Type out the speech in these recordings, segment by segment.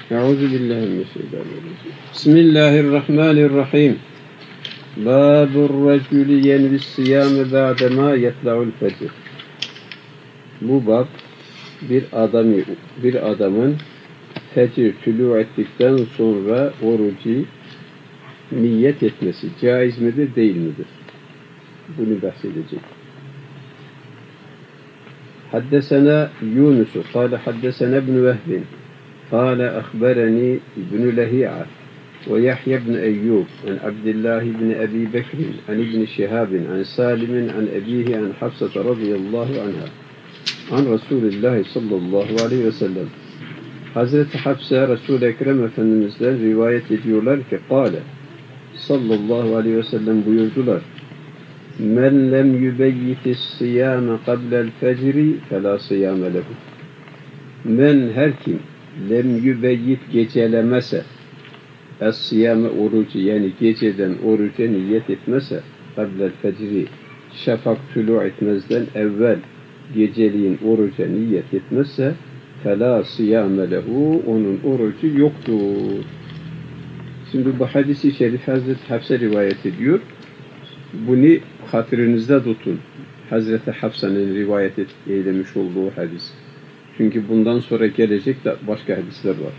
Euzubillahimineşşeytanirracim. Bismillahirrahmanirrahim. Babur raculi yenvis siyame ba'dema yetla'ul fecr. Bu bab bir adamın fecir tülû ettikten sonra orucu niyet etmesi caiz midir, değil midir? Bunu bahsedecek. Haddesena Yunus قال حدثنا ابن وهب قال أخبرني ابن لهيعة ويحيى بن أيوب عن عبد الله بن أبي بكر عن ابن شهاب عن سالم عن أبيه عن حفصة رضي الله عنها عن رسول الله صلى الله عليه وسلم. Hazreti Hafsa Resul-i Ekrem Efendimiz'den rivayet ediyorlar ki kâle sallallahu aleyhi ve sellem buyurdular: men lem yubeyyitis siyâme qablel fecri felâ siyâme lehu. Men her kim lem yubeyyit gecelemese es-siyâme orucu, yani geceden oruca niyet etmese qablel fecri, şafak tülû etmezden evvel geceliğin oruca niyet etmezse فَلَا صِيَامَ لَهُ, onun orucu yoktur. Şimdi bu hadisi şerif Hazreti Hafsa rivayet ediyor. Bunu hatırınızda tutun. Hazreti Hafsa'nın rivayet eylemiş olduğu hadis. Çünkü bundan sonra gelecek de başka hadisler var.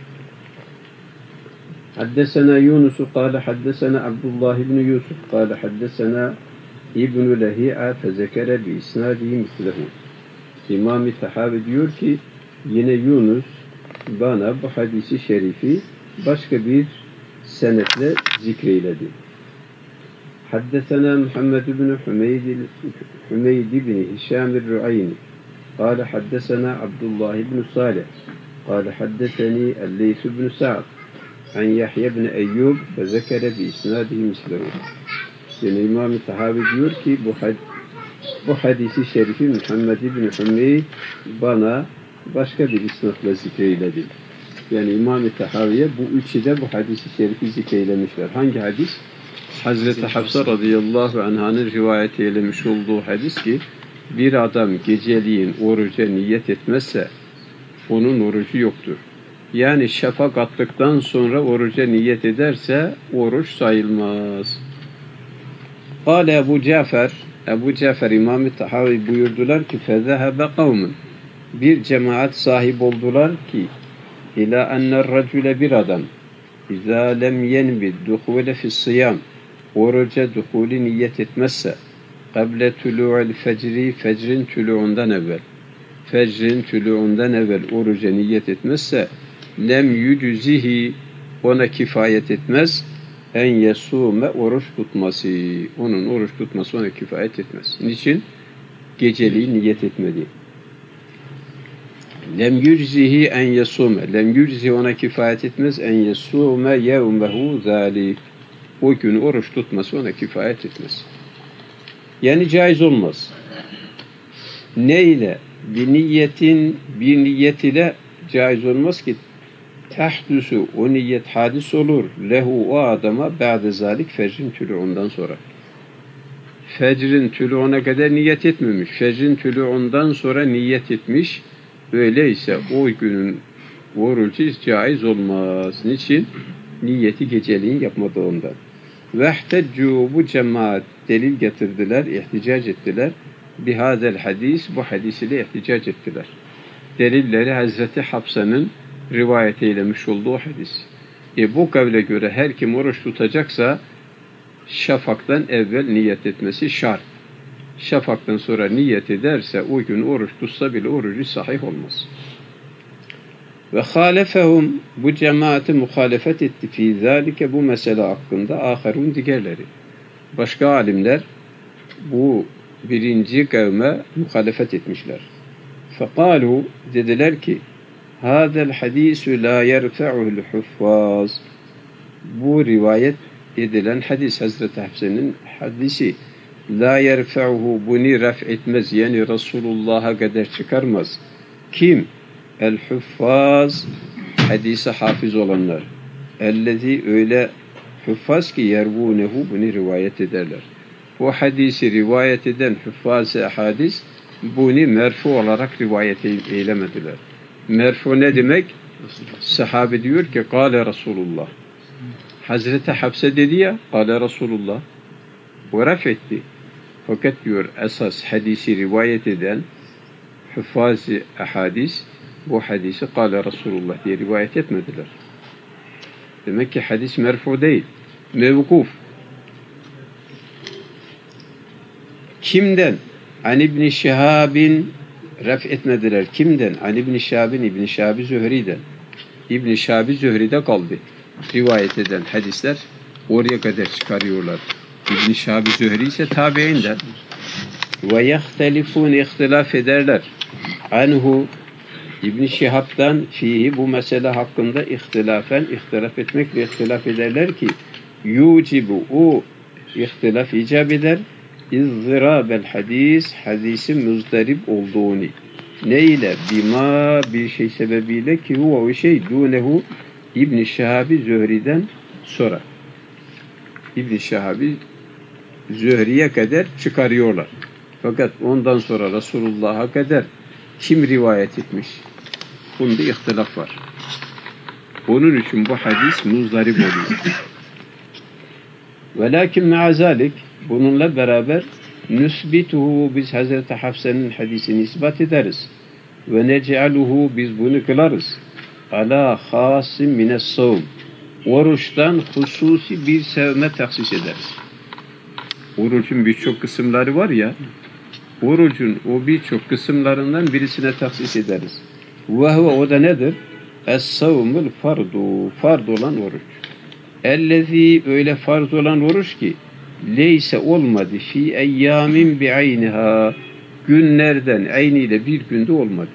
Haddesena Yunus قال حدثنا عبد الله بن يوسف قال حدثنا ابن لهيعة فذكر بإسناده مثله. İmam-ı Tahavi diyor ki yine Yunus bana bu hadisi şerifi başka bir senetle zikreyledi. Haddesena Muhammed ibn Hümeyd ibn Hişam el-Ru'ayni قال حدثنا عبد الله بن صالح قال حدثني الليث بن سعد عن يحيى بن أيوب فذكر بإسناده مثله. Yani İmam-ı Tahavi diyor ki bu hadisi şerifi Muhammed ibn Hümeyd bana başka bir isnatla zikreyledi. Yani İmam-ı Tahaviye bu üçü de bu hadisi şerifi zikreylemişler. Hangi hadis? Hazreti Hafsa radıyallahu anh'ın rivayet eylemiş olduğu hadis ki bir adam geceliğin oruca niyet etmezse onun orucu yoktur. Yani şafak attıktan sonra oruca niyet ederse oruç sayılmaz. Kâle Ebu Cafer İmam-ı Tahavi buyurdular ki fezehebe kavmun, bir cemaat sahip oldular ki ila enner racule, bir adam izâ lem yenbi duhûle fissiyam, oruca duhûli niyet etmezse kable tülû'l fecri, fecrin tülû'undan evvel oruca niyet etmezse lem yücüzihi, ona kifayet etmez en yesûme, oruç tutması, onun oruç tutması ona kifayet etmez. Niçin? Geceliği niyet etmedi. Lem yüczihi en yesume. Lem yüczihi, ona kifayet etmez. En yesume yevmehu zâlik. O gün oruç tutması ona kifayet etmez. Yani caiz olmaz. Ne ile? Bir niyet ile caiz olmaz ki tahdüsü, o niyet hadis olur. Lehu, o adama ba'de zâlik, fecrin tülû'undan sonra. Fecrin tülû'una kadar niyet etmemiş. Fecrin tülû'undan sonra niyet etmiş. Öyleyse o günün orucu caiz olmaz. Niçin? Niyeti geceliğin yapmadığından. Vehteccu, bu cemaat delil getirdiler, ihticac ettiler. Bihâzel hadis, bu hadis ile ihticac ettiler. Delilleri Hazreti Hafsa'nın rivayet eylemiş olduğu hadis. Bu kavle göre her kim oruç tutacaksa şafaktan evvel niyet etmesi şart. Şafaktan sonra niyet ederse o gün oruç tutsa bile orucu sahih olmaz. Ve halefehum, bu cemaati muhalefet etti fi zalike, bu mesele hakkında aherun, diğerleri. Başka alimler bu birinci kavme muhalefet etmişler. Fekalu, dediler ki hâzel hadîsü lâ yerfe'uhul huffâz, bu rivayet edilen hadis, Hazreti Hafsa'nın hadisi, la yerfe'uhu, bunu raf etmez, yani Resulullah'a kadar çıkarmaz. Kim? El-huffaz, hadise hafız olanlar. Ellezî, öyle huffaz ki yervûnehu, bunu rivayet ederler. Bu hadisi rivayet eden huffaz-ı hadis bunu merfu olarak rivayet eylemediler. Merfu ne demek? Sahabe diyor ki Kale Resulullah. Hazreti Hafsa dedi ya Kale Resulullah. O raf etti. Fakat diyor esas hadisi rivayet eden hüffaz-ı ahadis bu hadisi Kale Resulullah diye rivayet etmediler. Demek ki hadis merfu değil. Mevkuf. Kimden? An İbn-i Şihab'in ref etmediler. Kimden? An İbn-i Şihab'in İbn-i Şihab-ı Zühri'den. İbn-i Şihab-ı Zühri'de kaldı. Rivayet eden hadisler oraya kadar çıkarıyorlar. İbn-i Şihab-ı Zühri ise tabi'inden. Ve yehtelifun ihtilaf ederler. Anhu İbn-i Şihab'dan fihi bu mesele hakkında ihtilaf etmekle ihtilaf ederler ki yucibu o ihtilaf icap eder izzirabel hadis hadisin müzdarip olduğunu neyle bima bir şey sebebiyle ki o şey dunehu İbn-i Şihab-ı Zühri'den sonra İbn-i Şihab-ı Zühri'ye kadar çıkarıyorlar. Fakat ondan sonra Resulullah'a kadar kim rivayet etmiş? Bunda ihtilaf var. Onun için bu hadis muzdarip oluyor. Velakin me'azalik bununla beraber nüsbituhu biz Hazreti Hafsa'nın hadisini ispat ederiz. Ve nec'aluhu biz bunu kılarız. Ala hasim mine's-savm. Oruçtan hususi bir sevme taksis ederiz. Orucun birçok kısımları var ya, orucun o birçok kısımlarından birisine taksis ederiz. O da nedir? Es-savmul fardu. Fard olan oruç. Ellezî öyle farz olan oruç ki leyse olmadı fi eyyamin bi'ayniha günlerden ayniyle bir günde olmadı.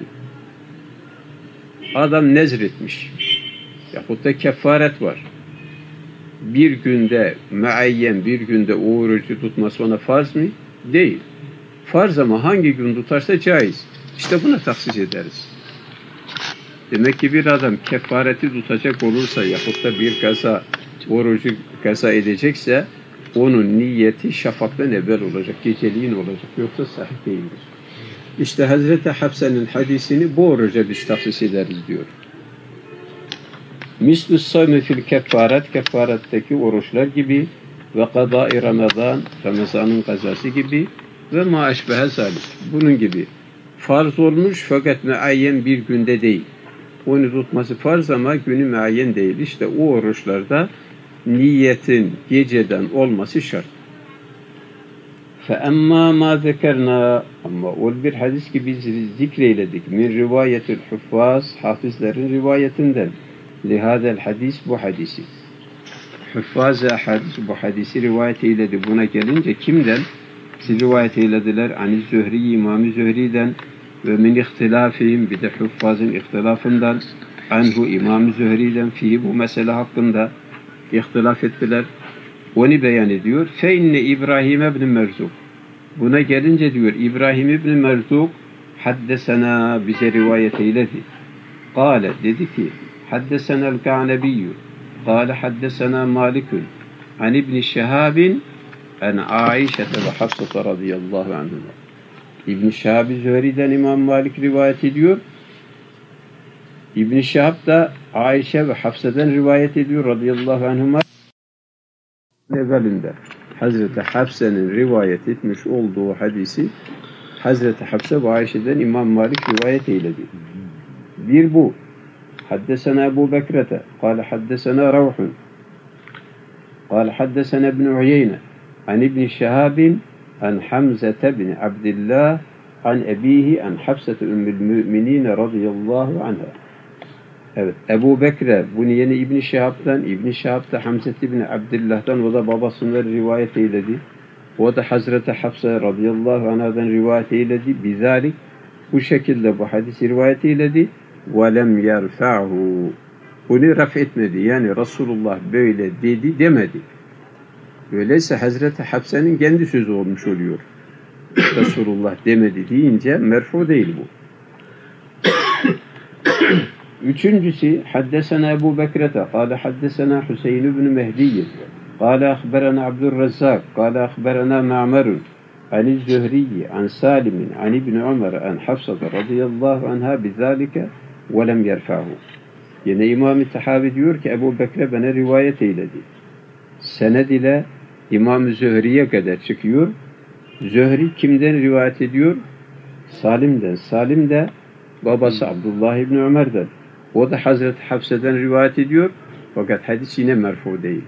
Adam nezretmiş. Yahut da kefaret var. Bir günde muayyen bir günde o orucu tutması ona farz mı? Değil. Farz ama hangi gün tutarsa caiz. İşte buna taksis ederiz. Demek ki bir adam kefareti tutacak olursa yahut da bir kaza orucu kaza edecekse onun niyeti şafaktan evvel olacak, geceliğin olacak. Yoksa sahih değildir. İşte Hazreti Hafsa'nın hadisini bu oruca biz taksis ederiz diyor. Mislü savmi fil kefaret, kefaretteki oruçlar gibi ve kadâ-i Ramazan, Ramazan'ın kazası gibi ve ma eşbehe zalik. Bunun gibi. Farz olmuş fakat muayyen bir günde değil. Onu tutması farz ama günü muayyen değil. İşte o oruçlarda niyetin geceden olması şart. فَاَمَّا مَا ذَكَرْنَا ama o bir hadis ki biz zikreyledik. Min rivayetül huffaz, hafizlerin rivayetinden. Lihâzel hadis bu hadisi. Huffaz-ı hadis bu hadisi rivayet eyledi. Buna gelince kimden? Rivayet eylediler. Ani Zühri, İmam-ı Zühri'den ve min ihtilafihim bir de Huffaz'ın ihtilafından anhu İmam-ı Zühri'den fihi bu mesele hakkında ihtilaf ettiler. Onu beyan ediyor. Feinne İbrahim ibn Merzuk. Buna gelince diyor İbrahim ibn Merzuk haddesena bize rivayet eyledi. Kale dedi ki haddesenel Ka'nebiyyü. Kale haddesena Malikun. An İbn Şihabin en Aişe ve Hafsa radıyallahu anhuma. İbn Şihab-ı Zühri'den İmam Malik rivayet ediyor. İbn Şihab da Aişe ve Hafsa'dan rivayet ediyor radıyallahu anhuma. Evvelinde Hazreti Hafsa'nın rivayet etmiş olduğu hadisi Hazreti Hafsa ve Ayşe'den İmam Malik rivayet eyledi. Bir bu. Haddesena Ebu Bekrete. Kale haddesena Ravhun. Kale haddesena İbn Uyeyne. An İbn Şihabin. An Hamzete bin Abdillah. An ebihi. An Hafsete ümmül müminine radıyallahu anha. Evet. Ebu Bekre. Bunu yeni İbn Şihab'dan. İbn Şihab da Hamzete bin Abdillah'dan. O da babasından rivayet eyledi. O da Hazreti Hafsa radıyallahu anh'dan rivayet eyledi. Bizalik. Bu şekilde bu hadisi rivayet eyledi. وَلَمْ يَرْفَعْهُ Bunu raf etmedi. Yani Resulullah böyle dedi demedi. Öyleyse Hazreti Hafsa'nın kendi sözü olmuş oluyor. Resulullah demedi deyince merfu değil bu. Üçüncüsü haddesena Ebu Bekrete kâle haddesena Hüseyin ibn Mehdiye kâle ahberena Abdurrazzak kâle ahberena Ma'merun an Zühriye an Salim'in an İbn Ömer an Hafsa radıyallahu anha bizalike ve lem yerfa'hu. Yine İmam-ı Tahavi diyor ki Ebu Bekre bana rivayet eyledi. Sened ile İmam-ı Zühri'ye kadar çıkıyor. Zühri kimden rivayet ediyor? Salim'den. Salim de babası Abdullah İbni Ömer'den. O da Hazreti Hafsa'dan rivayet ediyor. Fakat hadis yine merfu değil.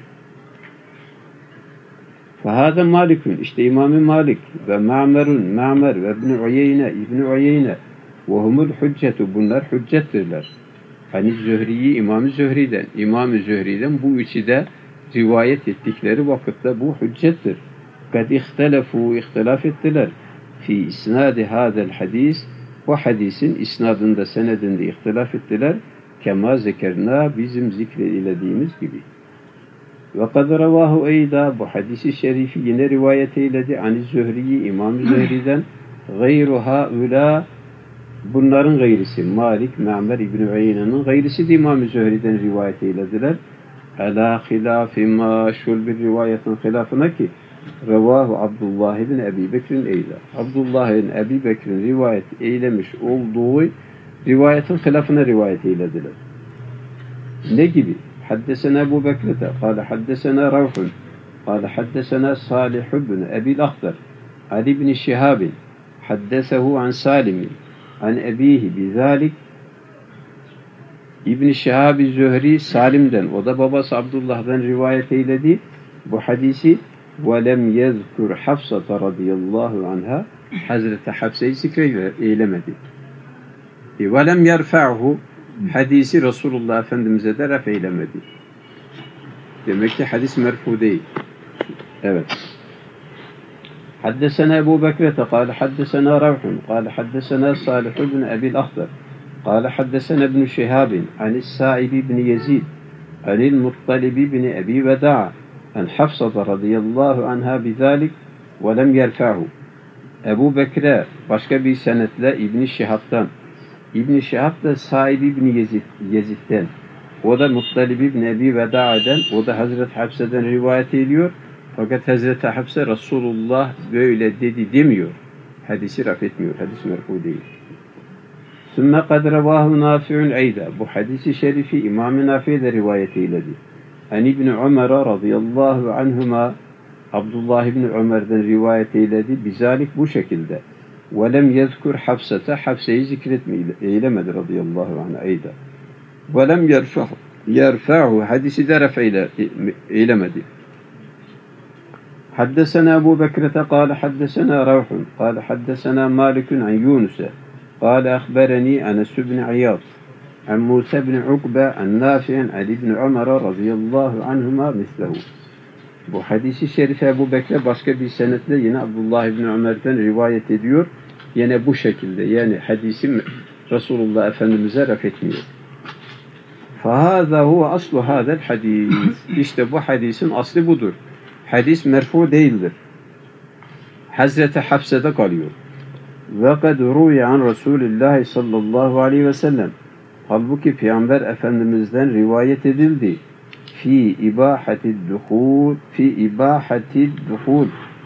Fahâde Malikun. İşte İmam-ı Malik ve Ma'mer ve İbni Uyeyne ve humul hüccetu. Bunlar hüccettirler. Hani Zühri'yi İmam-ı Zühri'den. İmam-ı Zühri'den bu üçü de rivayet ettikleri vakitte bu hüccettir. Kad ihtilaf ettiler. Fi isnadi hadel hadis. O hadisin isnadında, senedinde ihtilaf ettiler. Kema zekerna bizim zikredildiğimiz gibi. Ve kad ravahu eyda bu hadisi şerifi yine rivayet eyledi. Ani Zühri'yi İmam-ı Zühri'den gayru haula bunların gayrisi Malik, Ma'mer İbni Uyeyne'nin gayrisi de İmam-ı Zühri'den rivayet eylediler. Ala hilafi ma şul bir rivayetin hilafına ki revahu Abdullah ibn Ebi Bekir'in eyla. Abdullah ibn Ebi Bekir'in rivayet eylemiş olduğu rivayetin hilafına rivayet eylediler. Ne gibi? Haddesena Ebu Bekir'de kâle haddesena Ravhun kâle haddesena Salih ibn Ebi'l Ahdar Ali ibn Şihabin haddesehu an Salim'in an ebihi bizalik İbn-i Şihab-ı Zühri Salim'den, o da babası Abdullah'dan rivayet eyledi. Bu hadisi وَلَمْ يَذْكُرْ حَفْصَةَ radıyallahu anha Hazreti Hafsa'yı zikreylemedi. وَلَمْ يَرْفَعْهُ hadisi Resulullah Efendimiz'e de ref eylemedi. Demek ki hadis merfu değil. Evet. حدثنا أبو بكرة قال حدثنا روح قال حدثنا صالح بن أبي الأخضر قال حدثنا ابن شهاب عن السائب بن يزيد عن المطلب بن أبي وداع عن حفصة رضي الله عنها بذلك ولم يرفعه. Ebu Bekre başka bir senetle İbn-i Şihab'dan. İbn-i Şihab da Saib İbn Yezid'den. O da Muttalib İbn Ebi Veda'den. O da Hazreti Hafsa'dan rivayet ediyor. Fakat Hazreti Hafsa Resulullah böyle dedi demiyor. Hadisi raf etmiyor. Hadis merfu değil. Sümme kad revahu Nafi'un eyda. Bu hadisi şerifi İmam-ı Nafi de rivayet eyledi. En İbni Ömer radıyallahu anhuma Abdullah İbni Ömer'den rivayet eyledi. Bizalik bu şekilde. Ve lem yezkur Hafsa'ta Hafsa'yı zikretmeylemedi radıyallahu anha eyda. Ve lem yerfa'hu hadisi de raf eylemedi. حدثنا أبو بكرة قال حدثنا روح قال حدثنا مالك عن يونس قال أخبرني أنس بن عياض عن موسى بن عقبة عن نافع عن ابن عمر رضي الله عنهما مثله. Bu hadisi şerif Ebu Bekir başka bir senetle yine Abdullah İbni Ömer'den rivayet ediyor. Yine bu şekilde yani hadisi Resulullah Efendimiz'e raf etmiyor. فَهَذَا هُوَ أَصْلُ هَذَا الْحَدِيثِ. İşte bu hadisin aslı budur. Hadis merfu değildir. Hazreti Hafsa'da kalıyor. Ve kad ruya an Resulullah sallallahu aleyhi ve sellem. Halbuki Peygamber Efendimiz'den rivayet edildi. Fi ibahati duhul.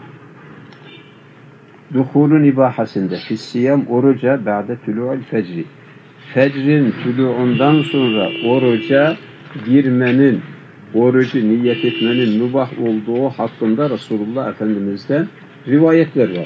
Duhulun ibahasında. Fissiyam oruca ba'de tulu'l fecri. Fecrin tulu'undan sonra oruca girmenin, orucu niyet etmenin mübah olduğu hakkında Resulullah Efendimiz'den rivayetler var.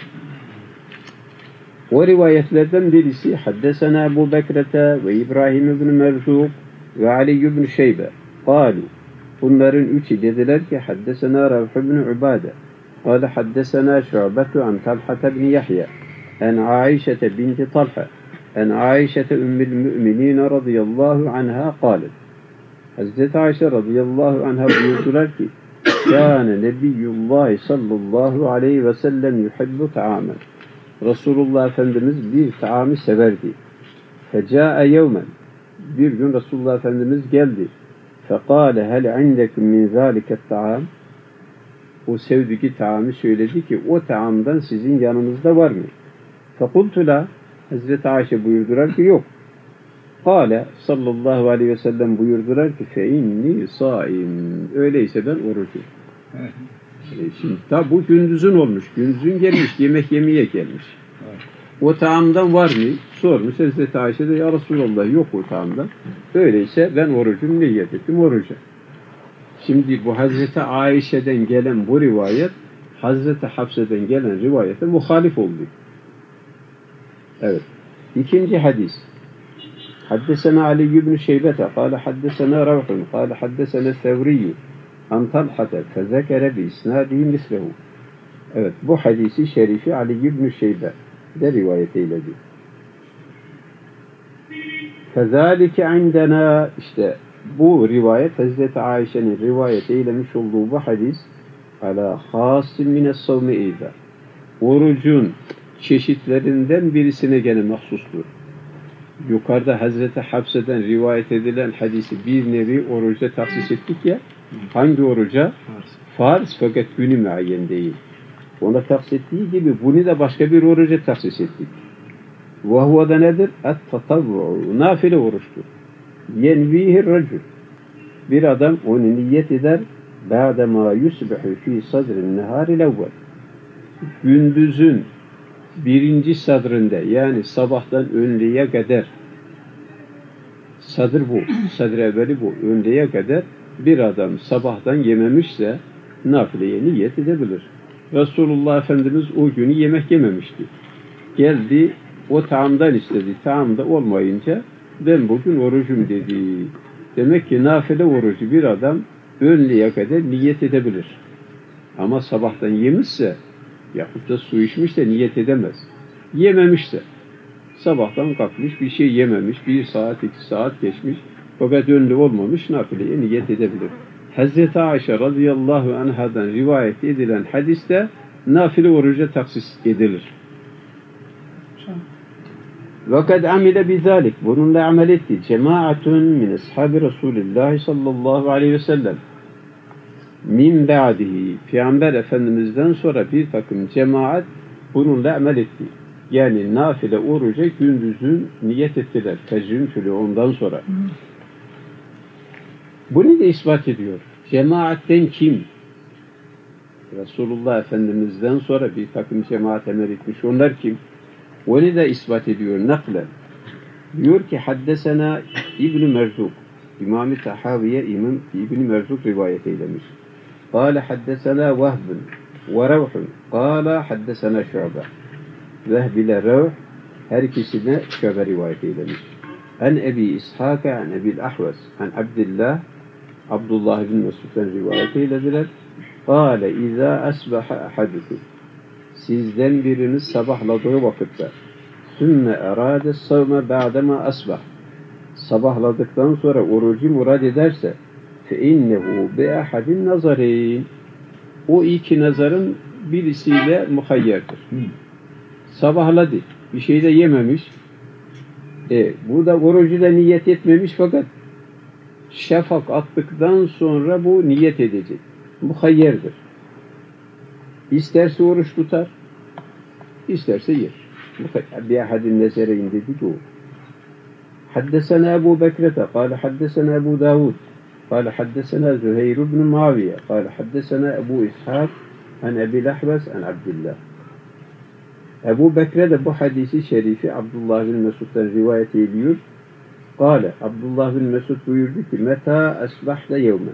O rivayetlerden birisi Haddesena Ebu Bekre'te ve İbrahim ibn Merzuk ve Ali ibn Şeybe. Kalu. Bunların üçü dediler ki Haddesena Ravh ibn Ubade. Kale Haddesena Şu'betu an Talhata ibn Yahya. En Aişete binti Talha. En Aişete ümmül müminin radıyallahu anha kalet. Hazreti Ayşe radıyallahu anha buyurdular ki Kâne Nebiyyullah sallallahu aleyhi ve sellem yuhibbu ta'amen. Resulullah Efendimiz bir taamı severdi. Fecâe yevmen. Bir gün Resulullah Efendimiz geldi. Fekâle hel indekum min zâliket ta'am. O sevdiği taamı söyledi ki o taamdan sizin yanınızda var mı? Fekultu la. Hazreti Ayşe buyurdular ki yok. Kâle sallallahu aleyhi ve sellem buyurdular ki fe inni saim. Öyleyse ben orucum. Şimdi tabi bu gündüzün olmuş. Gündüzün gelmiş. Yemek yemeye gelmiş. O taamdan var mı? Sormuş Hazreti Ayşe de ya Resulallah yok o taamdan. Öyleyse ben orucum niyet ettim oruca. Şimdi bu Hazreti Ayşe'den gelen bu rivayet Hazreti Hafsa'dan gelen rivayete muhalif oldu. Evet. İkinci hadis. Haddesena Ali ibn Şeybete kâle haddesena Ravhun kâle haddesena Sevriyyü an Talhate fezekere bi isnâdihi mislehu. Evet. Bu hadisi şerifi Ali ibn Şeybe de rivayet eyledi. Fezâlike indena işte bu rivayet Hazreti Ayşe'nin rivayet eylemiş olduğu bu hadis ala hasim mines savmi eyda. Orucun çeşitlerinden birisine gene mahsustur. Yukarıda Hazreti Hafsa'dan rivayet edilen hadisi bir nevi oruca tahsis ettik ya. Hangi oruca? Farz fakat günü müayyen değil. Ona tahsis ettiği gibi bunu da başka bir oruca tahsis ettik. وَهُوَ da nedir? اَتْتَطَوُّعُ Nafile oruçtur. يَنْوِيهِ الرَّجُلُ Bir adam onu niyet eder بَعْدَمَا يُسْبِحُ ف۪ي صَدْرِ النَّهَارِ الْاَوَّلِ Gündüzün birinci sadrında yani sabahtan önleye kadar sadır bu, sadr evveli bu, önleye kadar bir adam sabahtan yememişse nafileye niyet edebilir. Resulullah Efendimiz o günü yemek yememişti. Geldi o taamdan istedi. Taamda olmayınca ben bugün orucum dedi. Demek ki nafile orucu bir adam önleye kadar niyet edebilir. Ama sabahtan yemişse yahut da su içmişse niyet edemez. Yememişse sabahtan kalkmış bir şey yememiş, 1 saat 2 saat geçmiş fakat önlü olmamış nafileye niyet edebilir. Hazreti Ayşe radıyallahu anhadan rivayet edilen hadiste nafile oruca taksis edilir. وَقَدْ عَمِلَ بِذَٰلِكَ Bununla amel etti. Cemaatun min ashabi Resulillah sallallahu aleyhi ve sellem. Min ba'dihi. Peygamber Efendimiz'den sonra bir takım cemaat bununla amel etti. Yani nafile oruca gündüzün niyet ettiler. Tecrüm türü ondan sonra. Bunu da ispat ediyor. Cemaatten kim? Resulullah Efendimiz'den sonra bir takım cemaat amel etmiş. Onlar kim? Onu da ispat ediyor naklen. Diyor ki haddesena İbn-i Merzuk. İmam-ı Tahaviye İbn-i Merzuk rivayet eylemiş. Kâle haddesena Vehbun ve Ravhun. Kâle haddesena Şu'ba. Vehb ile Ravh her ikisine Şu'ba rivayet eylemiş. En Ebi İshâke en Ebi'l Ahves en Abdillah Abdullah bin Mesud'dan rivayet eylediler. Kâle izâ asbaha ahadukum. Sizden biriniz sabahladığı vakitte sümme erâde savme ba'dema asbah sabahladıktan sonra orucu murad ederse fe innehu bi ahadin nazarin o iki nazarın birisiyle muhayyerdir. Sabahladı. Bir şey de yememiş. Burada orucu da niyet etmemiş fakat şafak attıktan sonra bu niyet edecek. Muhayyerdir. İsterse oruç tutar, isterse yer. Bir ahadin nezereyin dedik o. Haddesena Ebu Bekrete, kâle haddesena Ebu Davud, kâle haddesena Züheyr ibn Muaviye, kâle haddesena Ebu İshak, en Ebi'l Ahves, en Abdillah. Ebu Bekre de bu hadisi şerifi Abdullah bin Mesud'dan rivayet ediyor. Kâle, Abdullah bin Mesud buyurdu ki, Meta esbahte yevmen.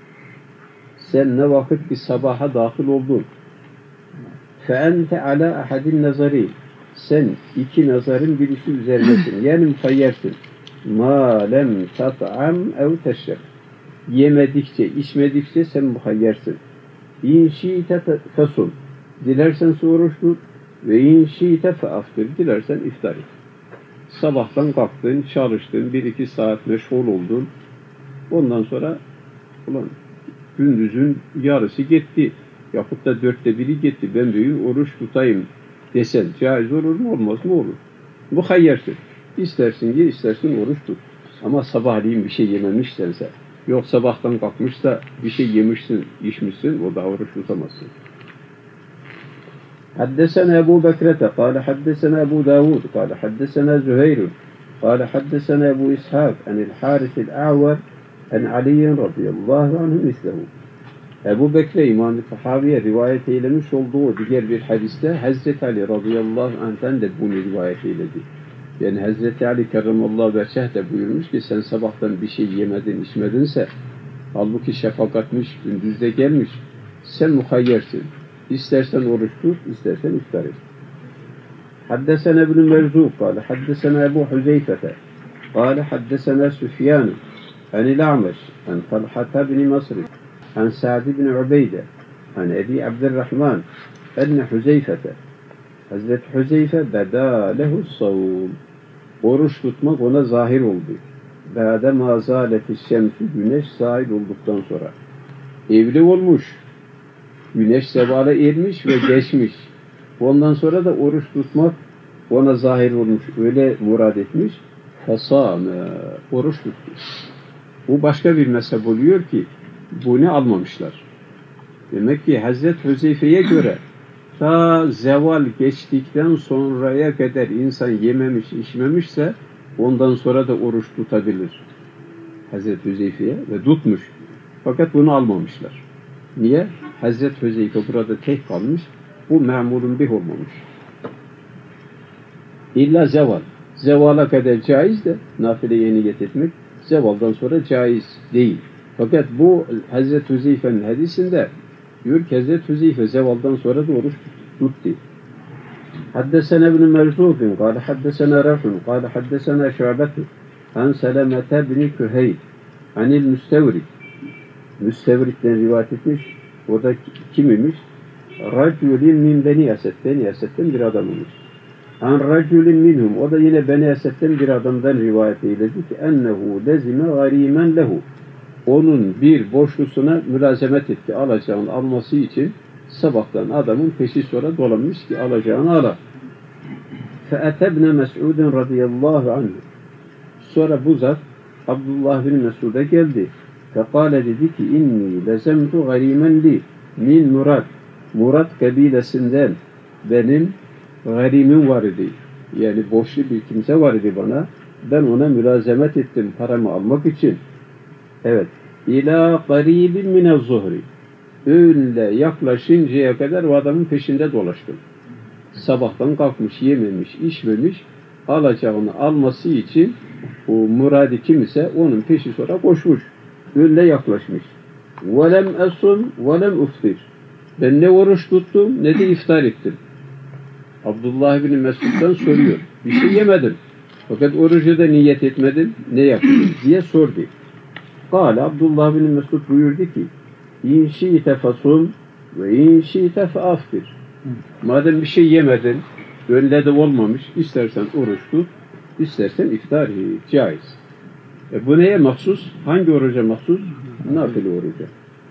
Sen ne vakit bir sabaha dahil oldun? فَاَنْتَ عَلَى اَحَدٍ النَّظَرِينَ Sen iki nazarın birisi üzerindesin. Yani muhayyersin. مَا لَمْ تَطْعَمْ اَوْ تَشْرَبْ Yemedikçe, içmedikçe sen muhayyersin. اِنْ شِيْتَ فَسُمْ Dilersen oruç tut ve اِنْ شِيْتَ فَاَفْتِرْ Dilersen iftar et. Sabahtan kalktın, çalıştın, 1-2 saat meşgul oldun. Ondan sonra ulan gündüzün yarısı gitti. Yahut da 1/4'i gitti. Ben büyük oruç tutayım desen caiz olur mu olmaz mı olur? Muhayyersin. İstersin ye istersin oruç tut. Ama sabahleyin bir şey yememişsense yok sabahtan kalkmış da bir şey yemişsin içmişsin o da oruç tutamazsın. Haddesena Ebu Bekrete kâle haddesena Ebu Davud kâle haddesena Züheyrun kâle haddesena Ebu İshak enil Harisil A'var en Aliyin radıyallahu anhu mislehu. Ebu Bekre İmam-ı Tahaviye rivayet eylemiş olduğu diğer bir hadiste Hazreti Ali radıyallahu anh'ten de bunu rivayet eyledi. Yani Hazreti Ali kerramallahu veceh de buyurmuş ki sen sabahtan bir şey yemedin içmedinse halbuki şafak atmış, gündüzde gelmiş, sen muhayyersin. İstersen oruç tut, istersen iftar et. Haddesena ibn Merzuk kâle, haddesena Ebu Hüzeyfete kâle, haddesena Süfyan anil A'meş an Talhata bin Masr an Sa'd bin Ubeyde an Ebi Abdurrahman enne Hüzeyfete Hazreti Hüzeyfe beda lehu savun, oruç tutmak ona zahir oldu. Ba'de ma zâleti şemsü, güneş zahir olduktan sonra. Evli olmuş, güneş zevale ermiş ve geçmiş. Ondan sonra da oruç tutmak ona zahir olmuş, öyle murad etmiş. Fasâme, oruç tuttu. Bu başka bir mezhep oluyor ki bunu almamışlar. Demek ki Hazreti Hüzeyfe'ye göre ta zeval geçtikten sonraya kadar insan yememiş, içmemişse ondan sonra da oruç tutabilir. Hazreti Hüzeyfe'ye ve tutmuş. Fakat bunu almamışlar. Niye? Hazreti Hüzeyfe burada tek kalmış. Bu memurun bih olmamış. İlla zeval. Zevala kadar caiz de nafile-i niyet etmek zevaldan sonra caiz değil. Fakat bu Hazreti Hüzeyfe'nin hadisinde diyor ki Hazreti Hüzeyfe zevaldan sonra da oruç tuttu. Haddesena ibn Merzuk'un kâle haddesena Raf'un kâle haddesena Şu'betü an Selamete bin Küheyl anil Müstevrik. Müstevrik'ten rivayet etmiş. O da kim imiş? Racülin min Beni Esed. Beni Esed'den bir adam imiş. An racülin minhum. O da yine Beni Esed'den bir adamdan rivayet eyledi ki ennehu lezime garimen lehu. Onun bir borçlusuna mülazemet etti. Alacağını alması için sabahtan adamın peşi sonra dolanmış ki alacağını ala. Fe'etebne Mes'udin radıyallahu anh. Sonra bu zat Abdullah bin Mesud'a geldi. Fekale dedi ki inni lezemtu garimen li min Murad. Murad kabilesinden benim garimim var idi. Yani borçlu bir kimse var idi bana. Ben ona mülazemet ettim paramı almak için. Evet. İlâ garibin mine zuhri. Öğünle yaklaşıncaya kadar o adamın peşinde dolaştım. Sabahtan kalkmış, yememiş, içmemiş, alacağını alması için o muradi kim ise onun peşi sonra koşmuş. Öğünle yaklaşmış. وَلَمْ أَصُمْ وَلَمْ اُفْطِرْ. Ben ne oruç tuttum ne de iftar ettim. Abdullah bin Mesud'dan soruyor. Bir şey yemedim. Fakat orucu da niyet etmedim. Ne yapayım diye sordu. Kâle Abdullah bin Mesud buyurdu ki İn şi'te fasum ve in şi'te feaftir. Madem bir şey yemedin, önde de olmamış, istersen oruç tut, istersen iftar caiz. Bu neye mahsus? Hangi oruca mahsus? Nafile oruca.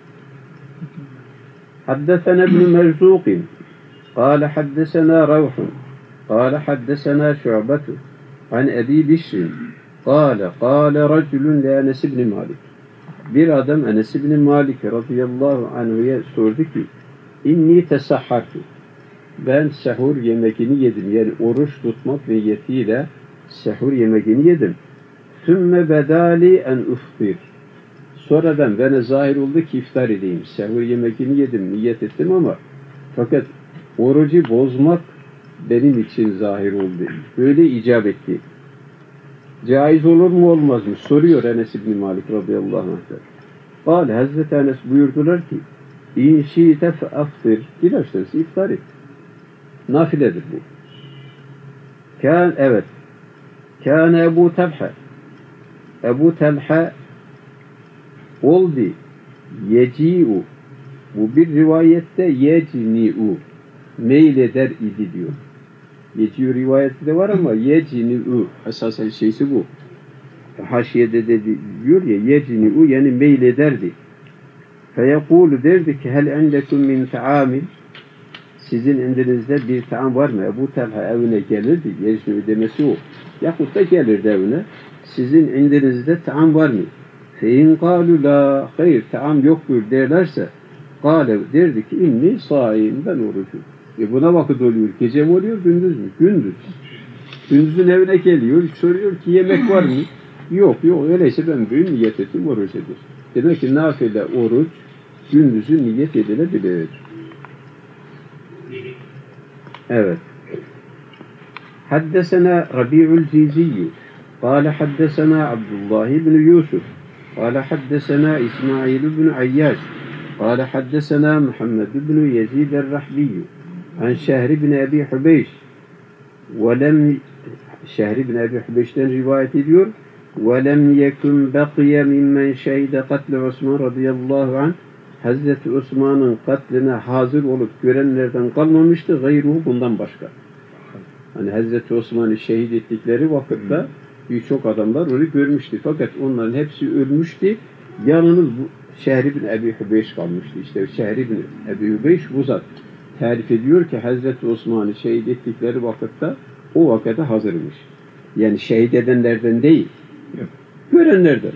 Haddesena ibn Merzuqin قال حدثنا روح قال حدثنا شعبة عن أبي بشر قال رجل لأنس بن مالك. Bir adam Enes ibn Malik radıyallahu anh'ya sordu ki inni tesahhartu. Ben sahur yemekini yedim. Yani oruç tutmak niyetiyle sahur yemekini yedim. Sümme bedali en uftir. Sonradan bana zahir oldu ki iftar edeyim. Sahur yemekini yedim, niyet ettim ama fakat orucu bozmak benim için zahir oldu. Böyle icap etti. Caiz olur mu olmaz mı? Soruyor Enes İbni Malik radıyallahu anh. Kâle Hazreti Enes buyurdular ki İn şi'te feaftir. Dilersense iftar et. Nafiledir bu. Evet. Kâne Ebu Talha. Ebu Talha oldu. Yeci'u. Bu bir rivayette yecni'u. Meyleder idi diyor. Yeci'u rivayeti de var ama yecni'u. Esasen şeysi bu. Haşiyede de diyor ya yecni'u yani meylederdi. Feyekulu derdi ki hel endekum min ta'amin. Sizin indinizde bir taam var mı? Ebu Talha evine gelirdi. Yecni'u demesi o. Yahut da gelirdi evine. Sizin indinizde taam var mı? Fein kalu la hayır taam yoktur derlerse kâle derdi ki inni saim ben orucum. Buna vakit oluyor. Gece mi oluyor gündüz mü? Gündüz. Gündüzün evine geliyor. Soruyor ki yemek var mı? Yok. Öyleyse ben bugün niyet ettim oruç edir. Demek ki nafile oruç gündüzü niyet edilebilir. Evet. Haddesena Rabi'ul Ciziyyü قال حدثنا عبد الله بن يوسف قال حدثنا إسماعيل بن عياش قال حدثنا محمد بن يزيد الرحبي عن شهر بن أبي حبيش ولم شهر بن أبي حبيش'ten rivayet ediyor. وَلَمْ يَكُنْ بَقِيَ مِمَّنْ شَهِدَ قَتْلَ Osman radıyallahu anh Hazreti Osman'ın katline hazır olup görenlerden kalmamıştı. Gayruhu bundan başka. Hani Hazreti Osman'ı şehit ettikleri vakitte birçok adamlar onu görmüştü. Fakat onların hepsi ölmüştü. Yalnız bu Şehri bin Ebi Hübeyş kalmıştı. İşte Şehri bin Ebi Hübeyş bu zat tarif ediyor ki Hazreti Osman'ı şehit ettikleri vakitte o vakitte hazırmış. Yani şehit edenlerden değil. Yok. Görenlerden.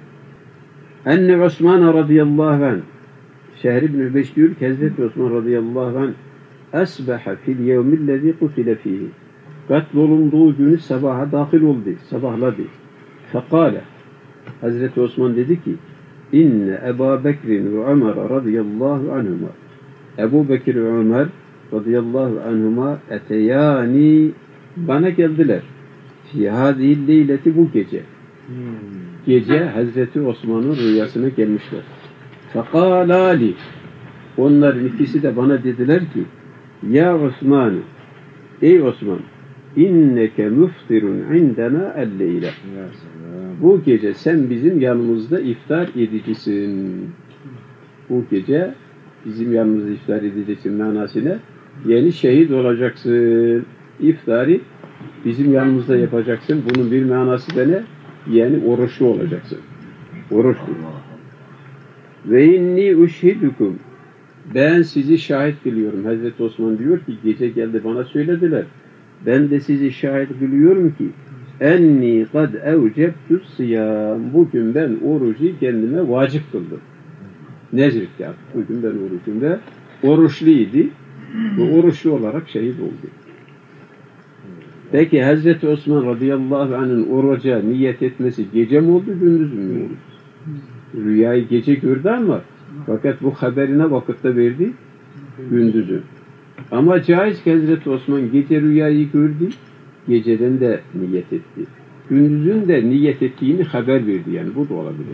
Enne Osman radıyallahu anh Şehri bin Hübeyş diyor ki Hazreti Osman radıyallahu anh asbaha fil yevmillezî kutile fîhî katlolunduğu günü sabaha dahil oldu. Sabahladı. Fekâle Hazreti Osman dedi ki inne Ebu Bekir'in ve Ömer radıyallahu anhuma Ebu Bekir ve Ömer radıyallahu anhuma eteyani bana geldiler. Fi hâzihil leyleti bu gece. Gece Hazreti Osman'ın rüyasına gelmişler. Fekâlâli onların ikisi de bana dediler ki ya Osman ey Osman inneke müftirun indena el-leyle. Bu gece sen bizim yanımızda iftar edicisin. Bu gece bizim yanımızda iftar edicisin manasıyla yeni şehit olacaksın. İftarı bizim yanımızda yapacaksın. Bunun bir manası da ne? Yani oruçlu olacaksın. Oruçlu. Ve inni uşhidukum ben sizi şahit biliyorum. Hazreti Osman diyor ki gece geldi bana söylediler. Ben de sizi şahit biliyorum ki enni kad evcebtus siyam bugün ben orucu kendime vacip kıldım. Nezrik yaptı. Bugün ben orucumda oruçluydu ve oruçlu olarak şehit oldu. Peki Hazreti Osman radıyallahu anh'ın oruca niyet etmesi gece mi oldu, gündüz mü oldu? Rüyayı gece gördü ama fakat bu haberine vakitte verdi gündüzü. Ama caiz ki Hazreti Osman gece rüyayı gördü, geceden de niyet etti. Gündüzün de niyet ettiğini haber verdi yani bu da olabilir.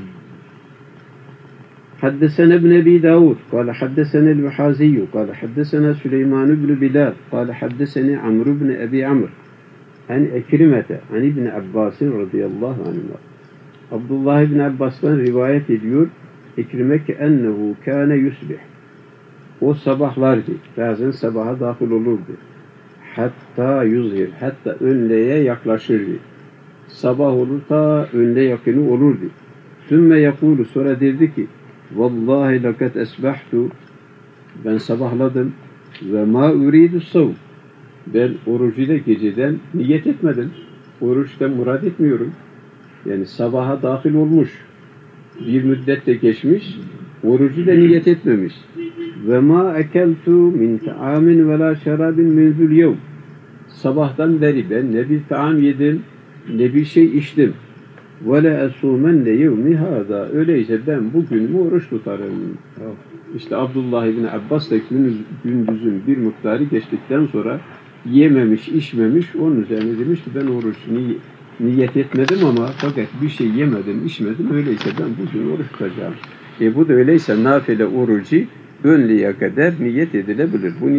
حدثنا ابن أبي داود قال حدثنا المحازي قال حدثنا سليمان بن بلال قال حدثني عمرو بن أبي عمرو عن أكرمة عن ابن عباس رضي الله عنهما Abdullah ibn Abbas'tan rivayet ediyor. İkrime ki ennehu kâne yusbih. O sabahlardı. Bazen sabaha dahil olurdu. Hatta yuzhir. Hatta önleye yaklaşırdı. Sabah olur ta önle yakını olurdu. Sümme yakulu sonra derdi ki vallahi lekad esbahtu ben sabahladım ve ma uridu savm ben orucu da geceden niyet etmedim. Oruçtan murad etmiyorum. Yani sabaha dahil olmuş. Bir müddet de geçmiş. Orucu da niyet etmemiş. Ve ma ekeltu min ta'amin ve la şerabin menzul yevm. Sabahtan beri ben ne bir taam yedim ne bir şey içtim. Ve la esumenne yevmi hâzâ. Öyleyse ben bugün oruç tutarım. İşte Abdullah ibn Abbas da gündüzün bir miktarı geçtikten sonra yememiş, içmemiş. Onun üzerine demiş ki ben oruç niyet etmedim ama fakat bir şey yemedim, içmedim. Öyleyse ben bugün oruç tutacağım. Bu da öyleyse nafile orucu önlüğe kadar niyet edilebilir. Bunu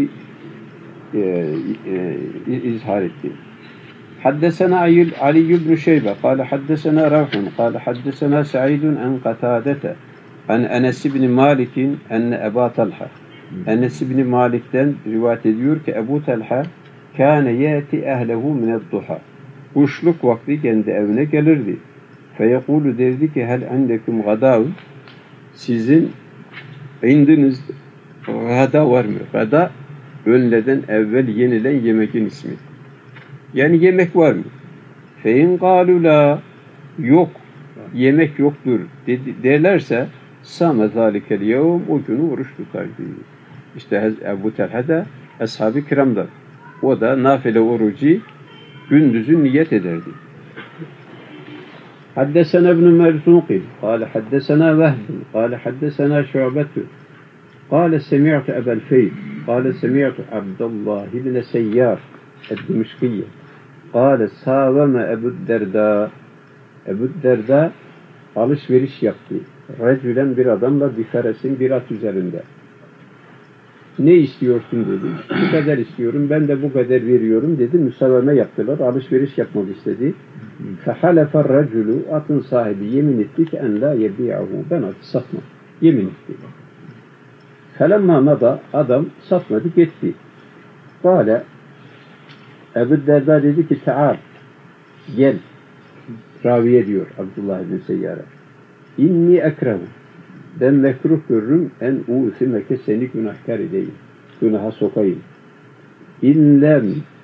izhar etti. حدثنا علي بن شيبة قال حدثنا روح قال حدثنا سعيد عن قتادة عن أنس بن مالك أن أبا طلحة Enes ibn Malik'ten rivayet ediyor ki Ebu Talha kâne yâti ehlehu minedduha. Kuşluk vakti kendi evine gelirdi. Feyekulu derdi ki hel endekum gadâun sizin indiniz gada var mı? Gada öğleden evvel yenilen yemekin ismi. Yani yemek var mı? Fein kâlu la yok. Yemek yoktur derlerse sâme zâlikel yevm o günü oruç tutardı. İşte Ebu Talha da ashab-ı kiramdan. O da nafile orucu gündüzü niyet ederdi. Haddesena ibn Merzuqin, kâle haddesena Vehb, kâle haddesena Şu'betu, قال سمعت أبا الفيل قال سمعت عبد الله بن سيار الدمشقي قال ساوم أبو الدرداء Ebu Derda alışveriş yaptı. Recülen bir adamla bir feresin bir at üzerinde. Ne istiyorsun dedi. Bu kadar istiyorum. Ben de bu kadar veriyorum dedi. Müsaveme yaptılar. Alışveriş yapmak istedi. Fehalefe recülü atın sahibi yemin etti ki en la yebi'ahu. Ben atı satmam. Yemin etti. Felemma nada adam satmadı gitti. Kale Ebu Derda dedi ki taal gel. Raviye diyor Abdullah bin Seyyare. İnni ekrehu. Ben mekruh görürüm en u'simeke seni günahkar edeyim. Günaha sokayım. İnlem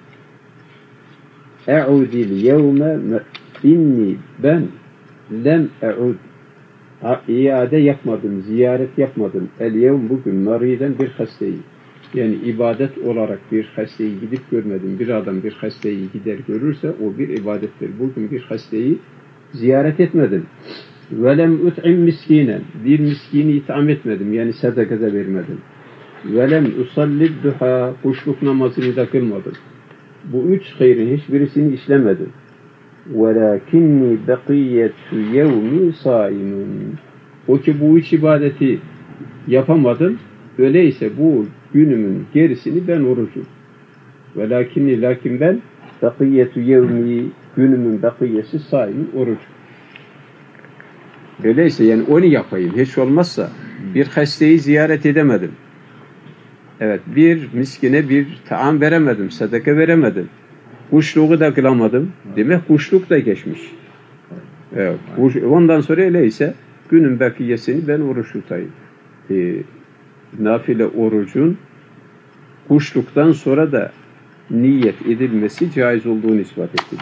e'udil yevme inni ben lem e'ud iade yapmadım, ziyaret yapmadım. El yevm bugün mariden bir hastayı. Yani ibadet olarak bir hastayı gidip görmedim. Bir adam bir hastayı gider görürse o bir ibadettir. Bugün bir hastayı ziyaret etmedim. Velem ut'im miskinen. Bir miskini itham etmedim. Yani sadakada vermedim. Velem usallid duha. Kuşluk namazını da kılmadım. Bu üç hayrin hiçbirisini işlemedim. Velakinni bekiyetu yevmi saimun. O ki bu üç ibadeti yapamadım. Öyleyse bu günümün gerisini ben orucum. Velakinni lakin ben bekiyetu yevmi günümün bekiyesi saimun orucum. Öyleyse yani onu yapayım. Hiç olmazsa bir hastayı ziyaret edemedim. Evet, bir miskine bir taam veremedim, sadaka veremedim. Kuşluğu da kılamadım. Demek kuşluk da geçmiş. Evet, ondan sonra öyleyse günün bekiyesini ben oruç tutayım. Nafile orucun kuşluktan sonra da niyet edilmesi caiz olduğunu ispat etti.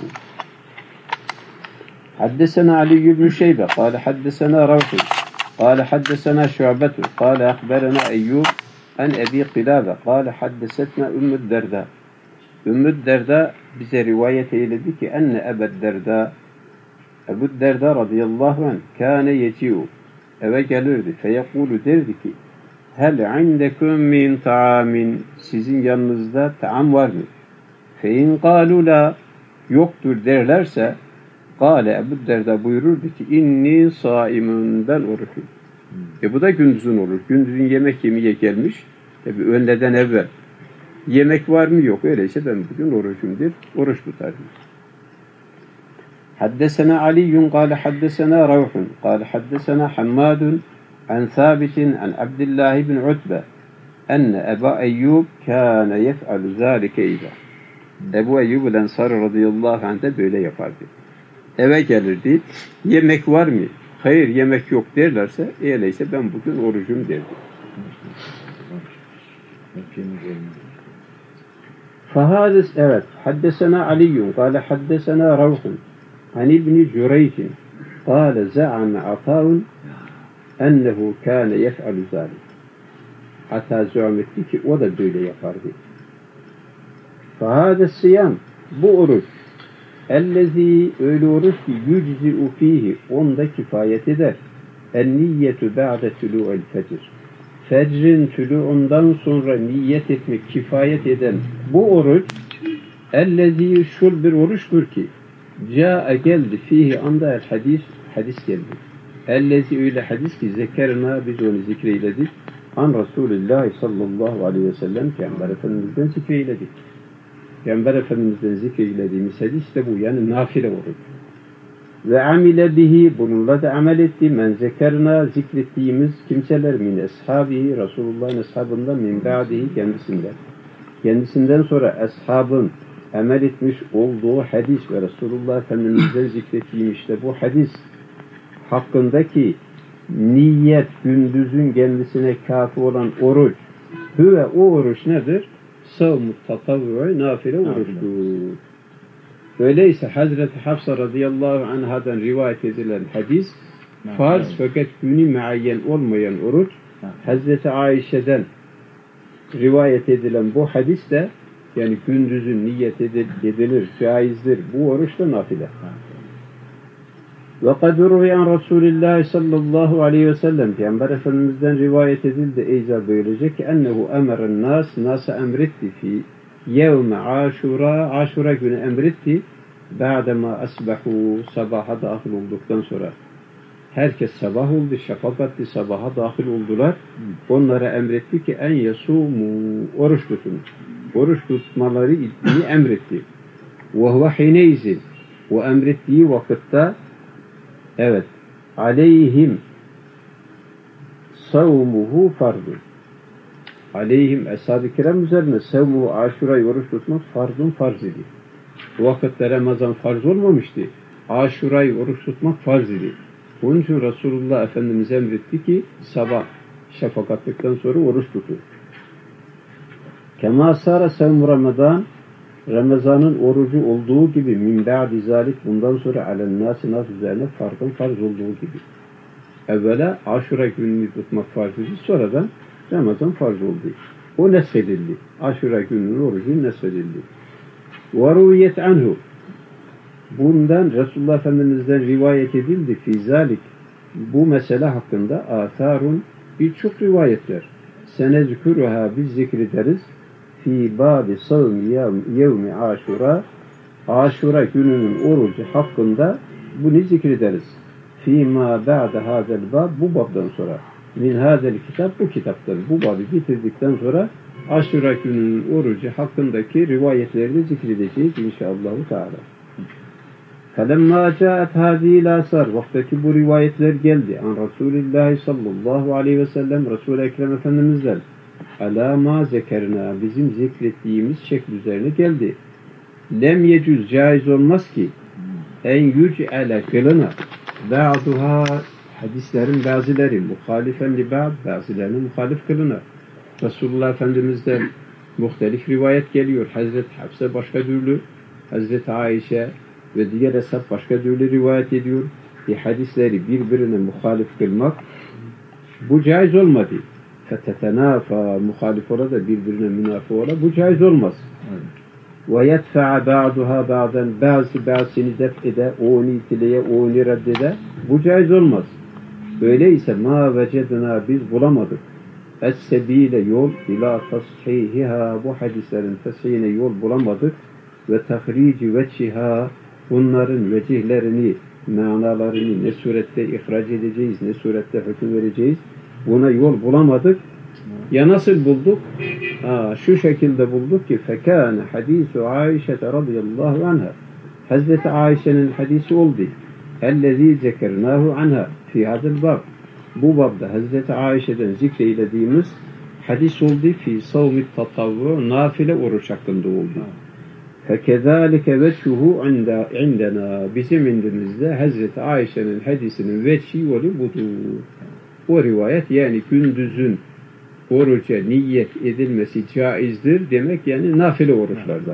حدثنا علي بن شيبة قال حدثنا روح قال حدثنا شعبة قال أخبرنا أيوب عن أبي قلابة قال حدثتنا أم الدرداء أم الدرداء bize rivayet eyledi ki enne Ebu'd-Derda Ebu'd-Derda radıyallahu anh kâne yeci'u eve gelirdi feyekulu derdi ki hel indekum min ta'amin sizin yanınızda taam var mı? Fein kâlu la yoktur derlerse kâle Ebu'd-Derda buyururdu ki inni saimun ben oruçluyum. Bu da gündüzün olur. Gündüzün yemek yemeye gelmiş. Tabi öğleden evvel. Yemek var mı yok. Öyleyse ben bugün orucumdur. Oruç tutarım. Haddesena Aliyyun kâle haddesena Ravhun kâle haddesena Hammadun an Thabitin an Abdullah ibn Utbe enne Eba Eyyub kâne yef'alu zâlike izâ. Ebu Eyyub el-Ensari radıyallahu anh de böyle yapardı. Eve gelirdi. Yemek var mı? Hayır yemek yok derlerse öyleyse ben bugün orucum derdi. Fahadis evet. Haddesena Aliyyun kâle haddesena Ravhun an İbni Cüreycin kâle za'ame Atâun ennehu kâne yef'alu zâlik. Ata zâmetti ki o da böyle yapardı. Fahadis siyam bu oruç ellezî öyle oruç ki yüczi'u fîhi onda kifayet eder. En-niyyetu ba'de tulu'el fecr. Fecrin tulu'undan sonra niyet etmek kifayet eden bu oruç ellezî şul bir oruçtur ki câe geldi fihi anda el hadis geldi. Ellezî öyle hadis ki zekerna biz onu zikreyledik. An Resulullah sallallahu aleyhi ve sellem Peygamber Efendimiz'den zikreyledik. Peygamber Efendimiz'den zikrediğimiz hadis de bu. Yani nafile oruç. Ve amile bihi bununla da amel etti. Men zekerna zikrettiğimiz kimseler min eshabihi Resulullah'ın eshabından min ba'dihi kendisinden. Kendisinden sonra eshabın amel etmiş olduğu hadis ve Resulullah Efendimiz'den zikrettiğim işte bu hadis hakkındaki niyet gündüzün kendisine kafi olan oruç. Hüve o oruç nedir? Savm-ı tatavvü nafile oruçtur. Öyleyse Hazreti Hafsa radıyallahu anhadan rivayet edilen hadis farz fakat günü muayyen olmayan oruç. Hazreti Ayşe'den rivayet edilen bu hadis de yani gündüzün niyet edilir, caizdir. Bu oruç da nafile. وَقَدْ رُوِيَ عَنْ رَسُولِ اللّٰهِ sallallahu aleyhi ve sellem Peygamber Efendimiz'den rivayet edildi eyza böylece ki ennehu emeren nasa emretti fi yevme aşura günü emretti ba'dema asbahu sabaha dahil olduktan sonra herkes sabah oldu, şafak attı, sabaha dahil oldular. Onlara emretti ki en yasumu oruç tutun. Oruç tutmaları emretti. Ve huve hineyzin o emrettiği vakitte evet aleyhim savmuhu fardun. Aleyhim ashab-ı kiram üzerine savmuhu aşurayı oruç tutmak farz idi. O vakitte Ramazan farz olmamıştı. Aşurayı oruç tutmak farz idi. Onun için Resulullah Efendimiz emretti ki sabah şafak attıktan sonra oruç tutun. Kema sara savmu Ramazan'ın orucu olduğu gibi min ba'di zalik bundan sonra alennâsi nas üzerine farz olduğu gibi. Evvela Aşura gününü tutmak farz idi. Sonradan Ramazan farz oldu. O neshedildi. Aşura gününün orucu neshedildi. وَرُوِيَتْ anhu bundan Resulullah Efendimiz'den rivayet edildi. Fizalik bu mesele hakkında atharun birçok rivayetler. Senezkuruha biz zikrederiz. Fi bâbi savmi yevmi aşura Aşura gününün orucu hakkında bunu zikrederiz. Fîmâ ba'de hâzel bâb bu babdan sonra. Min hâzel kitap bu kitaptan. Bu babı bitirdikten sonra Aşura gününün orucu hakkındaki rivayetleri de zikredeceğiz inşallah Teala. فَلَمَّا جَاءَتْ هَذ۪ي الْآثَارِ vaktaki bu rivayetler geldi. An Resulullah sallallahu aleyhi ve sellem Resul-i Ekrem Efendimiz'den alâmâ zekerna bizim zikrettiğimiz şekl üzerine geldi. Lem yecüz caiz olmaz ki en yüc'ele kılına ba'duha hadislerin bazıları muhalifen li ba'd bazılarına muhalif kılına. Resulullah Efendimiz'den muhtelif rivayet geliyor. Hazreti Hafsa başka türlü, Hazreti Ayşe ve diğer ashab başka türlü rivayet ediyor. Hadisleri birbirine muhalif kılmak bu caiz olmadı. Fetetenafa muhalif ola da birbirine münafi ola bu caiz olmaz. Ve yedfa'a ba'duha ba'dan bazısını def ede, onu itileye, onu reddede bu caiz olmaz. Öyleyse ma vecedna biz bulamadık. Es-sebile yol ila tashihiha bu hadislerin tasihine yol bulamadık ve tahrici veçhiha bunların vecihlerini, manalarını ne surette ihraç edeceğiz, ne surette hüküm vereceğiz buna yol bulamadık. Ya nasıl bulduk? Şu şekilde bulduk ki fekâne hadisu Aişe radıyallahu anha Hazreti Ayşe'nin hadisi oldu. Ellezî zekernâhu anha fî hadel bab bu babda Hazreti Ayşe'den zikreylediğimiz hadis oldu fi savmi tatavvu nafile oruç hakkında oldu. Fekezalike veçhuhu indena bizim indimizde Hazreti Ayşe'nin hadisinin veçhi yolu budur. O rivayet yani gündüzün oruca niyet edilmesi caizdir demek yani nafile oruçlardan.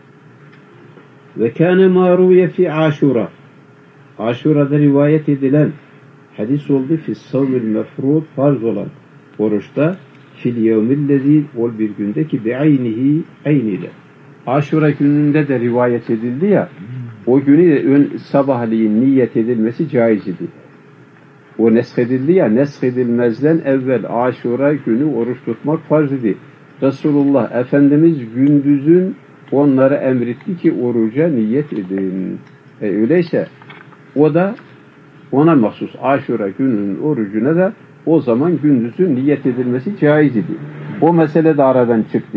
Ve kâne mâruye fi aşura Aşura'da rivayet edilen hadis oldu fi savmil mefrud farz olan oruçta fil yevmillezî ol bir gündeki bi'aynihi ayniyle. Aşura gününde de rivayet edildi ya o günü de sabahleyin niyet edilmesi caiz idi. O neshedildi ya neshedilmezden evvel Aşura günü oruç tutmak farz idi. Resulullah Efendimiz gündüzün onlara emretti ki oruca niyet edin. Öyleyse o da ona mahsus Aşura gününün orucuna da o zaman gündüzün niyet edilmesi caiz idi. O mesele de aradan çıktı.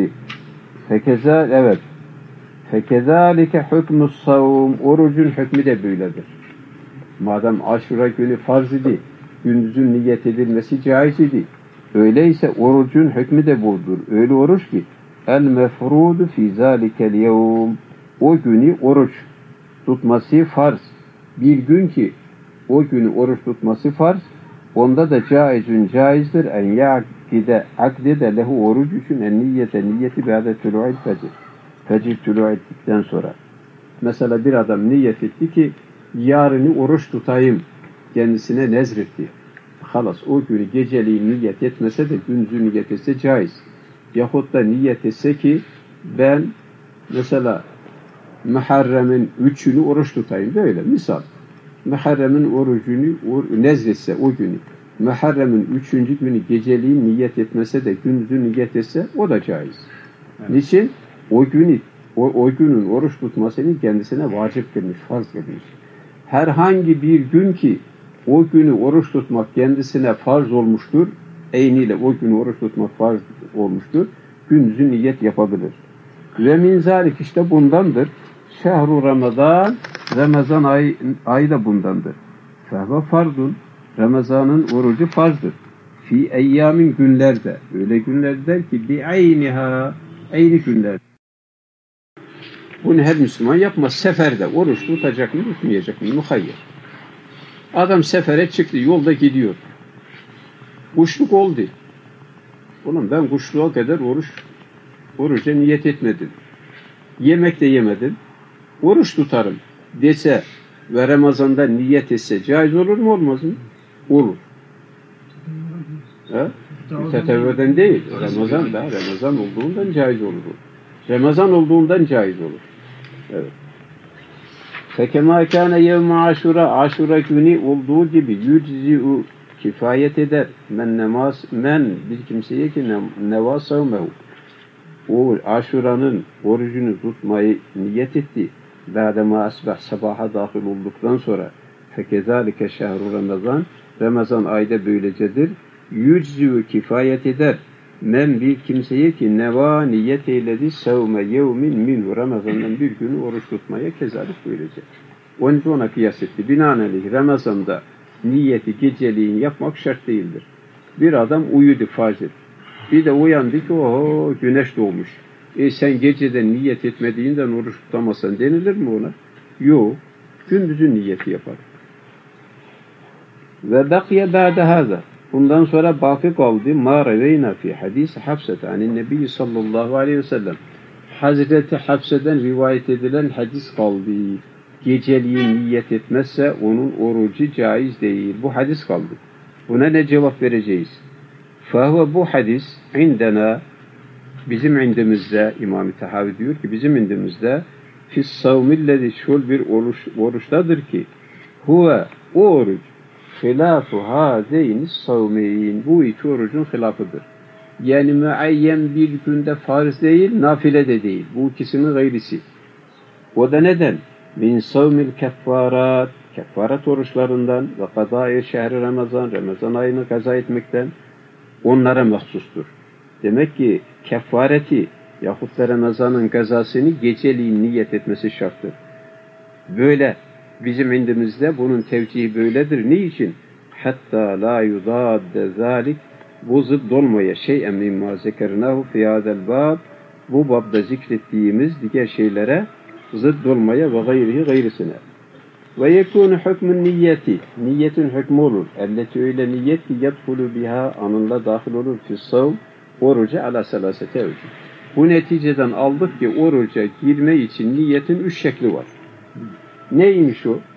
Fekezalike hükmü's savm orucun hükmü de böyledir. Madem Aşura günü farz idi, gündüzün niyet edilmesi caiz idi. Öyleyse orucun hükmü de budur. Öyle oruç ki el mefrudu fi zalikel yevm o günü oruç tutması farz. Bir gün ki o günü oruç tutması farz. Onda da caizdir en akdede lehu oruç için niyeti ba'de tulu'il fecr. Fecir tulu ettikten sonra. Mesela bir adam niyet etti ki yarını oruç tutayım kendisine nezretti. Halas o günü geceliğin niyet etmese de gündüzü niyet etse caiz. Yahut da niyet etse ki ben mesela Muharrem'in 3'ünü oruç tutayım böyle misal. Muharrem'in orucunu nezletse o günü, Muharrem'in 3. günü geceliğin niyet etmese de gündüzü niyet etse o da caiz. Evet. Niçin? O günün oruç tutmasını kendisine vacip kılmış, farz kılmış. Herhangi bir gün ki o günü oruç tutmak kendisine farz olmuştur, eyniyle o günü oruç tutmak farz olmuştur, gündüzü niyet yapabilir. Ve min zalik işte bundandır. Şehru Ramazan, Ramazan ayı da bundandır. Fehve fardun, Ramazan'ın orucu farzdır. Fi eyyamin günlerde, öyle günlerdir ki bi ayniha, aynı günler. Bunu her Müslüman yapmaz. Seferde oruç tutacak mı, tutmayacak mı? Muhayyer. Adam sefere çıktı, yolda gidiyor. Kuşluk oldu. Oğlum ben kuşluğa kadar oruca niyet etmedim. Yemek de yemedim. Oruç tutarım dese ve Ramazan'da niyet etse caiz olur mu, olmaz mı? Olur. Mütetevveden değil. Ramazan olduğundan caiz olur. Ramazan olduğundan caiz olur. Evet. Fekemâ kâne yevme aşura günü olduğu gibi yüczi'u kifayet eder. Men bir kimseye ki nevâ savmehu. O aşuranın orucunu tutmayı niyet etti. Ba'dema asbah sabaha dahil olduktan sonra fekezalike şehru Ramazan, Ramazan ayda böylecedir. Yüczi'u kifayet eder. Men bir kimseye ki neva niyet eyledi sevme yevmin minhu, Ramazan'dan bir günü oruç tutmaya kezalik böylece. Onun için ona kıyas etti. Binaenaleyh Ramazan'da niyeti geceliğin yapmak şart değildir. Bir adam uyudu farz et. Bir de uyandı ki oho güneş doğmuş. Sen geceden niyet etmediğinden oruç tutamazsan denilir mi ona? Yok. Gündüzün niyeti yapar. Ve bakiye ba'de hâzâ. Bundan sonra baki kaldı. Ma reveyna fi hadis Hafsa'ta anin Nebi sallallahu aleyhi ve sellem. Hazreti Hafsa'dan rivayet edilen hadis kaldı. Geceliğin niyet etmezse onun orucu caiz değil. Bu hadis kaldı. Buna ne cevap vereceğiz? Fahve bu hadis indena, bizim indimizde, İmam-ı Tahavi diyor ki bizim indimizde fis savmillezi şul bir oruçtadır ki huve o oruç hilâfu hâzeynis savmeyin, bu iki orucun hilafıdır. Yani müayyen bir günde farz değil, nafile de değil. Bu ikisinin gayrisi. O da neden? Min savmil keffarat, keffarat oruçlarından ve kadâ-i şehri Ramazan, Ramazan ayını kaza etmekten onlara mahsustur. Demek ki kefareti yahut da Ramazan'ın gazasını geceliğin niyet etmesi şarttır. Böyle bizim indimizde bunun tevcihi böyledir. Niçin? Hatta la yudadde zalik, bu zıdd olmaya şey'en mimma zekernahu fi hadel bab, bu babda zikrettiğimiz diğer şeylere zıdd olmaya ve gayrisine. Ve yekûnü hükmün niyeti, niyetin hükmü olur. Elleti öyle niyet ki yedhulü biha, anınla dahil olur fissavm, oruca ala selasete evcü. Bu neticeden aldık ki oruca girme için niyetin 3 şekli var. Neymiş o?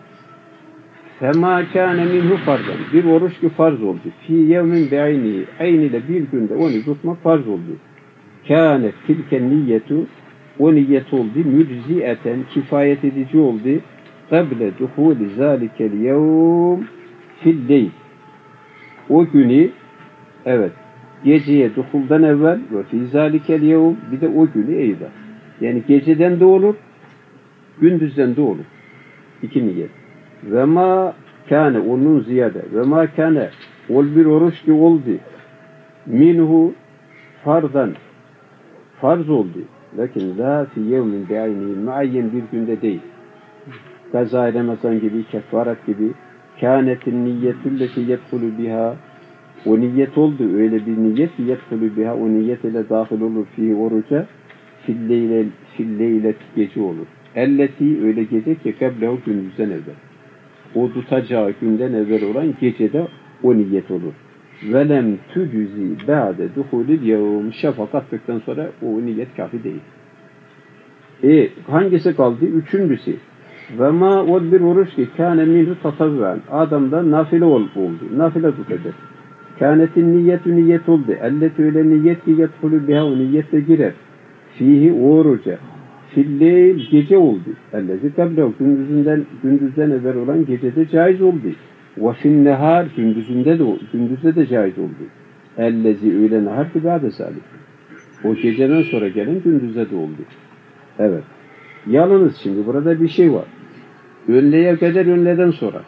Fema kâne minhu farzan. Bir oruç ki farz oldu. Fî yevmin be'aynihi. Ayniyle bir günde onu tutmak farz oldu. Kâne tilke niyetu. O niyet oldu. Mücziyeten. Kifayet edici oldu. Kable duhuli zâlikel yevm filleyl. O günü, evet, geceye duhuldan evvel ve fî zâlikel yevm, bir de o günü eyda. Yani geceden de olur, gündüzden de olur. İki niyet. Ve ma kâne, onun ziyade. Ve ma kâne, ol bir oruç ki oldu. Minhu fardan, farz oldu. Lakin la fi yevmin be'aynihi, muayyen bir günde değil. Gaza-i Ramazan gibi, kefaret gibi. Kânetin niyyetülleti yedhulü biha, o niyet oldu, öyle bir niyet ki yedhulü biha, o niyet ile dahil olur fi oruca, filleylet gece olur. Elleti, öyle gece ki keblehu, gündüzden evvel. O tutacağı günden evvel olan gecede o niyet olur. Velem tücüzi ba'de duhulil yevm, şafak attıktan sonra o niyet kafi değil. Hangisi kaldı? Üçüncüsü. Ve ma ol bir oruç ki kâne minhu tatavven, adamda nafile oldu. Nafile tutacak. Kânetin niyetü niyet oldu. Elleti öyle niyet ki yedhulü biha, o niyette girer. Fihi o oruca. Filleyl gece oldu. Ellezi kablehu gündüzden evvel olan gecede caiz oldu. Ve finnehar gündüzde de caiz oldu. Ellezi öğle nehar ki ba'de salih. O geceden sonra gelen gündüzde de oldu. Evet. Yalnız şimdi burada bir şey var. Öğleye kadar öğleden sonra.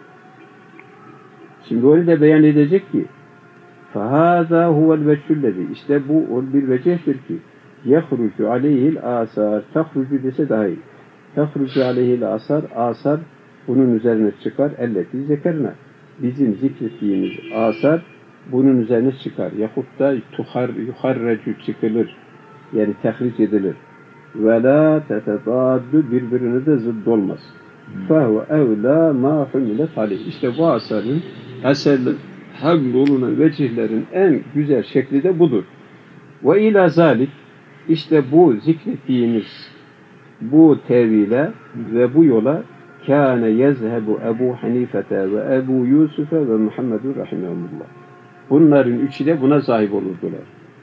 Şimdi öyle de beyan edecek ki فَهَذَا هُوَ الْوَجْهُ İşte bu bir vecihtir ki يَخْرُجُ عَلَيْهِ الْآثَارِ تَخْرُجُ dese daha iyi. تَخْرُجُ عَلَيْهِ الْآثَارِ Asar bunun üzerine çıkar. اَلَّتِي zekerna. Bizim zikrettiğimiz asar bunun üzerine çıkar. Yahut da yuharrecu çıkılır. Yani tehric edilir. وَلَا تَتَضَادُ birbirine de zıdd olmaz. فَهُوَ اَوْلَى مَا حُمِلَتْ عَلَيْهِ İşte bu asarın eserlerin hamd olunan vecihlerin en güzel şekli de budur. Ve ila zalik işte bu zikrettiğimiz bu tevile ve bu yola kâne yezhebu Ebu Hanifete ve Ebu Yusuf'e ve Muhammedun rahimahumullah. Bunların üçü de buna sahip olurdular.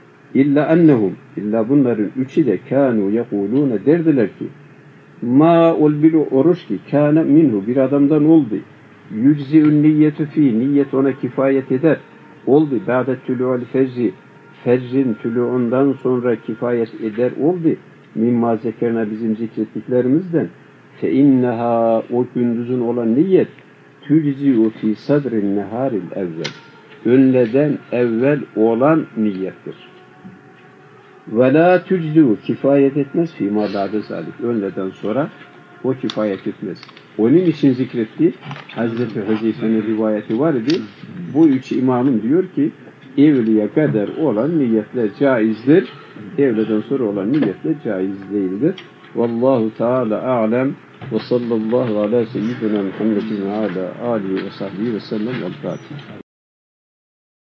İlla bunların üçü de kânû yekulûne derdiler ki ma olbilu oruç ki kâne minhu bir adamdan oldu. Yüczi'ün niyetu fi niyet ona kifayet eder. Oldu. Ba'de tülû'l fecri fecrin tülû'undan sonra kifayet eder oldu. Mimma zekerna bizim zikrettiklerimizden fe inneha o gündüzün olan niyet tüczi'u fi sadrin neharil evvel. Önleden evvel olan niyettir. Ve la tüczi'u kifayet etmez fîmâ ba'de zâlik. Önleden sonra o kifayet etmez. Onun için zikretti. Hazreti Huzeyfe'nin rivayeti var idi. Bu üç imamın diyor ki evliye kadar olan niyetler caizdir. Evleden sonra olan niyetler caiz değildir. Vallahu Teala a'lem ve sallallahu ala seyyidina Muhammedin ve ala alihi ve sahbihi ve sellem vel Fatiha.